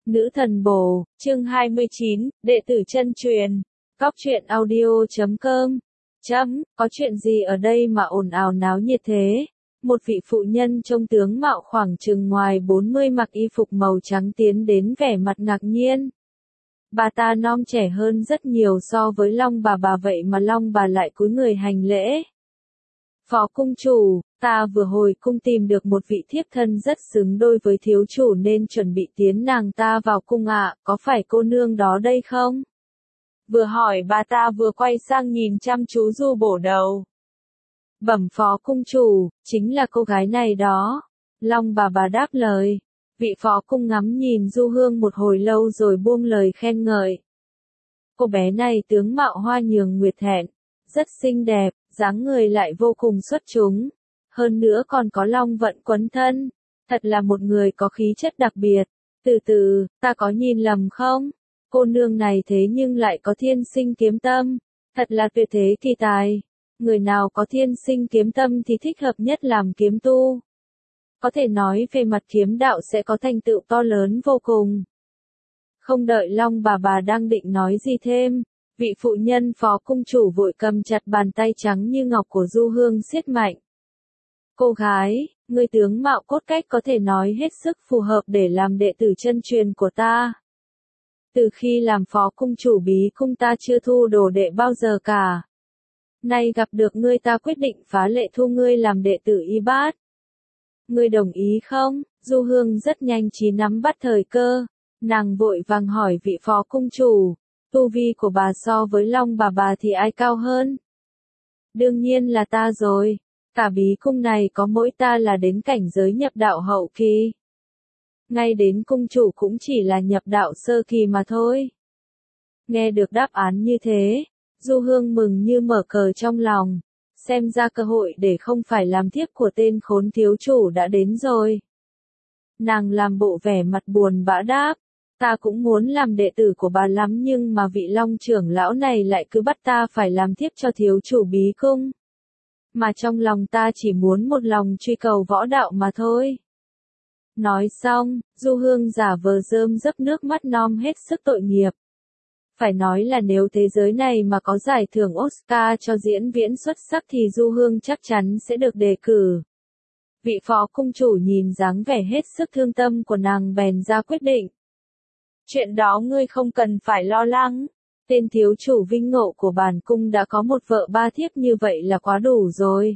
Nữ thần bổ, chương 29, đệ tử chân truyền. Cóc truyện audio.com. Có chuyện gì ở đây mà ồn ào náo nhiệt thế? Một vị phụ nhân trông tướng mạo khoảng chừng ngoài 40 mặc y phục màu trắng tiến đến vẻ mặt ngạc nhiên. Bà ta non trẻ hơn rất nhiều so với Long bà vậy mà Long bà lại cúi người hành lễ. Phó cung chủ, ta vừa hồi cung tìm được một vị thiếp thân rất xứng đôi với thiếu chủ nên chuẩn bị tiến nàng ta vào cung ạ, có phải cô nương đó đây không? Vừa hỏi bà ta vừa quay sang nhìn chăm chú Du Bổ Đầu. Bẩm phó cung chủ, chính là cô gái này đó. Long bà đáp lời. Vị phó cung ngắm nhìn Du Hương một hồi lâu rồi buông lời khen ngợi. Cô bé này tướng mạo hoa nhường nguyệt thẹn, rất xinh đẹp, dáng người lại vô cùng xuất chúng. Hơn nữa còn có long vận quấn thân. Thật là một người có khí chất đặc biệt. Từ, ta có nhìn lầm không? Cô nương này thế nhưng lại có thiên sinh kiếm tâm. Thật là tuyệt thế kỳ tài. Người nào có thiên sinh kiếm tâm thì thích hợp nhất làm kiếm tu. Có thể nói về mặt kiếm đạo sẽ có thành tựu to lớn vô cùng. Không đợi Long bà đang định nói gì thêm, vị phụ nhân phó cung chủ vội cầm chặt bàn tay trắng như ngọc của Du Hương siết mạnh. Cô gái, ngươi tướng mạo cốt cách có thể nói hết sức phù hợp để làm đệ tử chân truyền của ta. Từ khi làm phó cung chủ bí cung ta chưa thu đồ đệ bao giờ cả. Nay gặp được ngươi ta quyết định phá lệ thu ngươi làm đệ tử y bát. Ngươi đồng ý không? Du Hương rất nhanh trí nắm bắt thời cơ. Nàng vội vàng hỏi vị phó cung chủ, tu vi của bà so với Long bà thì ai cao hơn? Đương nhiên là ta rồi, cả bí cung này có mỗi ta là đến cảnh giới nhập đạo hậu kỳ. Ngay đến cung chủ cũng chỉ là nhập đạo sơ kỳ mà thôi. Nghe được đáp án như thế, Du Hương mừng như mở cờ trong lòng, xem ra cơ hội để không phải làm thiếp của tên khốn thiếu chủ đã đến rồi. Nàng làm bộ vẻ mặt buồn bã đáp. Ta cũng muốn làm đệ tử của bà lắm nhưng mà vị Long trưởng lão này lại cứ bắt ta phải làm thiếp cho thiếu chủ bí cung. Mà trong lòng ta chỉ muốn một lòng truy cầu võ đạo mà thôi. Nói xong, Du Hương giả vờ rơm rớp nước mắt non hết sức tội nghiệp. Phải nói là nếu thế giới này mà có giải thưởng Oscar cho diễn viễn xuất sắc thì Du Hương chắc chắn sẽ được đề cử. Vị phó cung chủ nhìn dáng vẻ hết sức thương tâm của nàng bèn ra quyết định. Chuyện đó ngươi không cần phải lo lắng. Tên thiếu chủ vinh ngộ của bản cung đã có một vợ ba thiếp như vậy là quá đủ rồi.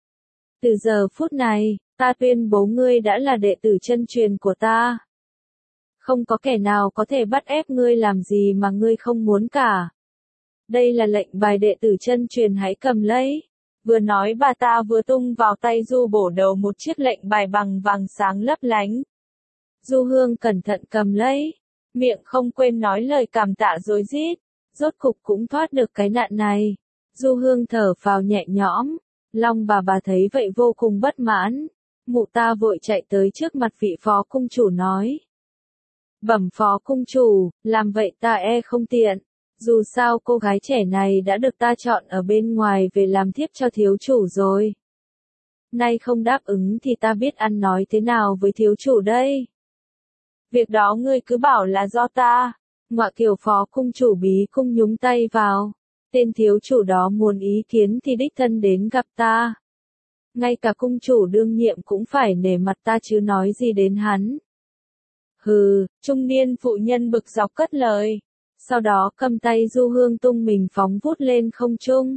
Từ giờ phút này, ta tuyên bố ngươi đã là đệ tử chân truyền của ta. Không có kẻ nào có thể bắt ép ngươi làm gì mà ngươi không muốn cả. Đây là lệnh bài đệ tử chân truyền, hãy cầm lấy. Vừa nói bà ta vừa tung vào tay Du Bổ Đầu một chiếc lệnh bài bằng vàng sáng lấp lánh. Du Hương cẩn thận cầm lấy. Miệng không quên nói lời cảm tạ rối rít, rốt cục cũng thoát được cái nạn này. Du Hương thở phào nhẹ nhõm, Long bà thấy vậy vô cùng bất mãn. Mụ ta vội chạy tới trước mặt vị phó cung chủ nói. Bẩm phó cung chủ, làm vậy ta không tiện. Dù sao cô gái trẻ này đã được ta chọn ở bên ngoài về làm thiếp cho thiếu chủ rồi. Nay không đáp ứng thì ta biết ăn nói thế nào với thiếu chủ đây. Việc đó ngươi cứ bảo là do ta. Ngọa kiều phó cung chủ bí cung nhúng tay vào. Tên thiếu chủ đó muốn ý kiến thì đích thân đến gặp ta. Ngay cả cung chủ đương nhiệm cũng phải nể mặt ta chứ nói gì đến hắn. Hừ, trung niên phụ nhân bực dọc cất lời. Sau đó cầm tay Du Hương tung mình phóng vút lên không trung.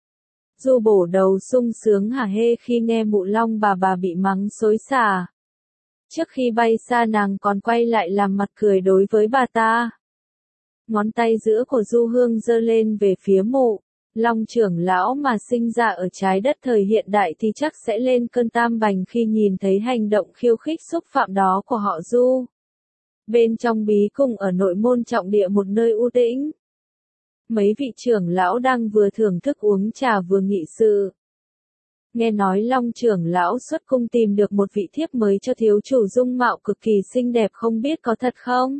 Du Bổ Đầu sung sướng hả hê khi nghe mụ Long bà bị mắng xối xả. Trước khi bay xa nàng còn quay lại làm mặt cười đối với bà ta. Ngón tay giữa của Du Hương giơ lên về phía mụ. Long trưởng lão mà sinh ra ở trái đất thời hiện đại thì chắc sẽ lên cơn tam bành khi nhìn thấy hành động khiêu khích xúc phạm đó của họ Du. Bên trong bí cung ở nội môn trọng địa một nơi u tĩnh. Mấy vị trưởng lão đang vừa thưởng thức uống trà vừa nghị sự. Nghe nói Long trưởng lão xuất cung tìm được một vị thiếp mới cho thiếu chủ dung mạo cực kỳ xinh đẹp, không biết có thật không?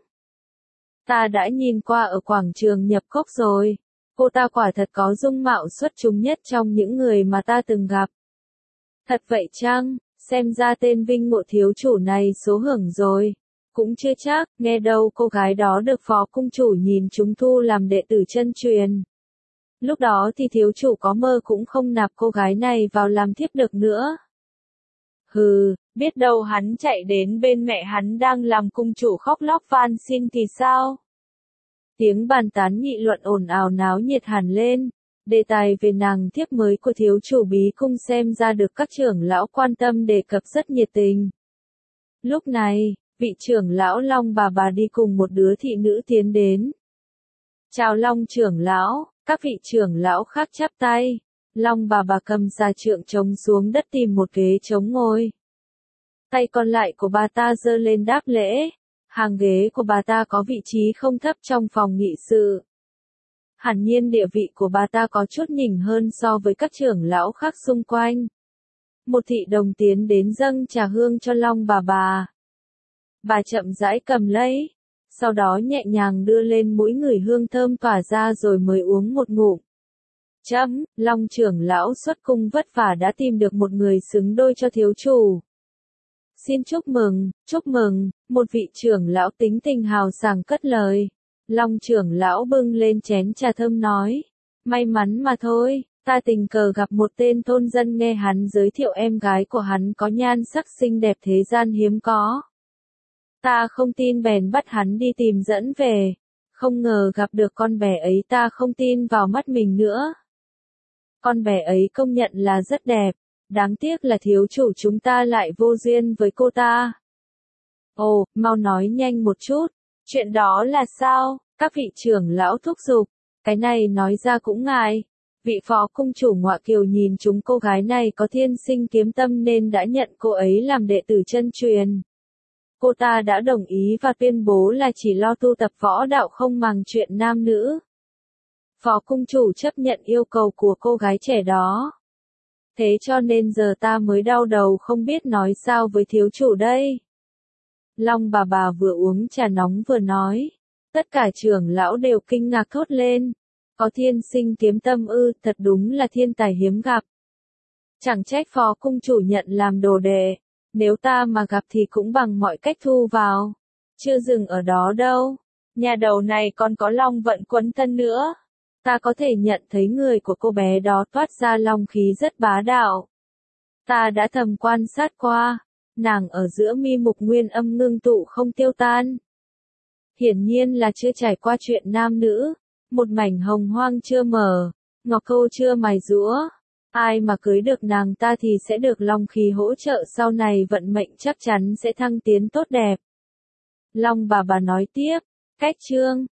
Ta đã nhìn qua ở quảng trường nhập cốc rồi. Cô ta quả thật có dung mạo xuất chúng nhất trong những người mà ta từng gặp. Thật vậy chăng? Xem ra tên vinh ngộ thiếu chủ này số hưởng rồi. Cũng chưa chắc, nghe đâu cô gái đó được phó cung chủ nhìn chúng thu làm đệ tử chân truyền. Lúc đó thì thiếu chủ có mơ cũng không nạp cô gái này vào làm thiếp được nữa. Hừ, biết đâu hắn chạy đến bên mẹ hắn đang làm cung chủ khóc lóc van xin thì sao? Tiếng bàn tán nghị luận ồn ào náo nhiệt hẳn lên. Đề tài về nàng thiếp mới của thiếu chủ bí cung xem ra được các trưởng lão quan tâm đề cập rất nhiệt tình. Lúc này, vị trưởng lão Long bà đi cùng một đứa thị nữ tiến đến. Chào Long trưởng lão, các vị trưởng lão khác chắp tay. Long bà cầm xà trượng trống xuống đất tìm một ghế trống ngồi. Tay còn lại của bà ta giơ lên đáp lễ. Hàng ghế của bà ta có vị trí không thấp trong phòng nghị sự. Hẳn nhiên địa vị của bà ta có chút nhỉnh hơn so với các trưởng lão khác xung quanh. Một thị đồng tiến đến dâng trà hương cho Long bà. Bà chậm rãi cầm lấy, sau đó nhẹ nhàng đưa lên mũi ngửi hương thơm tỏa ra rồi mới uống một ngụm. Long trưởng lão xuất cung vất vả đã tìm được một người xứng đôi cho thiếu chủ. Xin chúc mừng, một vị trưởng lão tính tình hào sảng cất lời. Long trưởng lão bưng lên chén trà thơm nói, may mắn mà thôi, ta tình cờ gặp một tên thôn dân nghe hắn giới thiệu em gái của hắn có nhan sắc xinh đẹp thế gian hiếm có. Ta không tin bèn bắt hắn đi tìm dẫn về, không ngờ gặp được con bé ấy ta không tin vào mắt mình nữa. Con bé ấy công nhận là rất đẹp, đáng tiếc là thiếu chủ chúng ta lại vô duyên với cô ta. Ồ, mau nói nhanh một chút, chuyện đó là sao? Các vị trưởng lão thúc giục, cái này nói ra cũng ngại. Vị phó cung chủ Ngọa Kiều nhìn chúng cô gái này có thiên sinh kiếm tâm nên đã nhận cô ấy làm đệ tử chân truyền. Cô ta đã đồng ý và tuyên bố là chỉ lo tu tập võ đạo không màng chuyện nam nữ. Phó cung chủ chấp nhận yêu cầu của cô gái trẻ đó. Thế cho nên giờ ta mới đau đầu không biết nói sao với thiếu chủ đây. Long bà vừa uống trà nóng vừa nói. Tất cả trưởng lão đều kinh ngạc thốt lên. Có thiên sinh kiếm tâm ư, thật đúng là thiên tài hiếm gặp. Chẳng trách phó cung chủ nhận làm đồ đệ. Nếu ta mà gặp thì cũng bằng mọi cách thu vào. Chưa dừng ở đó đâu. Nhà đầu này còn có long vận quấn thân nữa. Ta có thể nhận thấy người của cô bé đó toát ra long khí rất bá đạo. Ta đã thầm quan sát qua. Nàng ở giữa mi mục nguyên âm ngưng tụ không tiêu tan. Hiển nhiên là chưa trải qua chuyện nam nữ. Một mảnh hồng hoang chưa mở. Ngọc câu chưa mài rũa. Ai mà cưới được nàng ta thì sẽ được long khí hỗ trợ sau này vận mệnh chắc chắn sẽ thăng tiến tốt đẹp. Long bà nói tiếp, cách chương,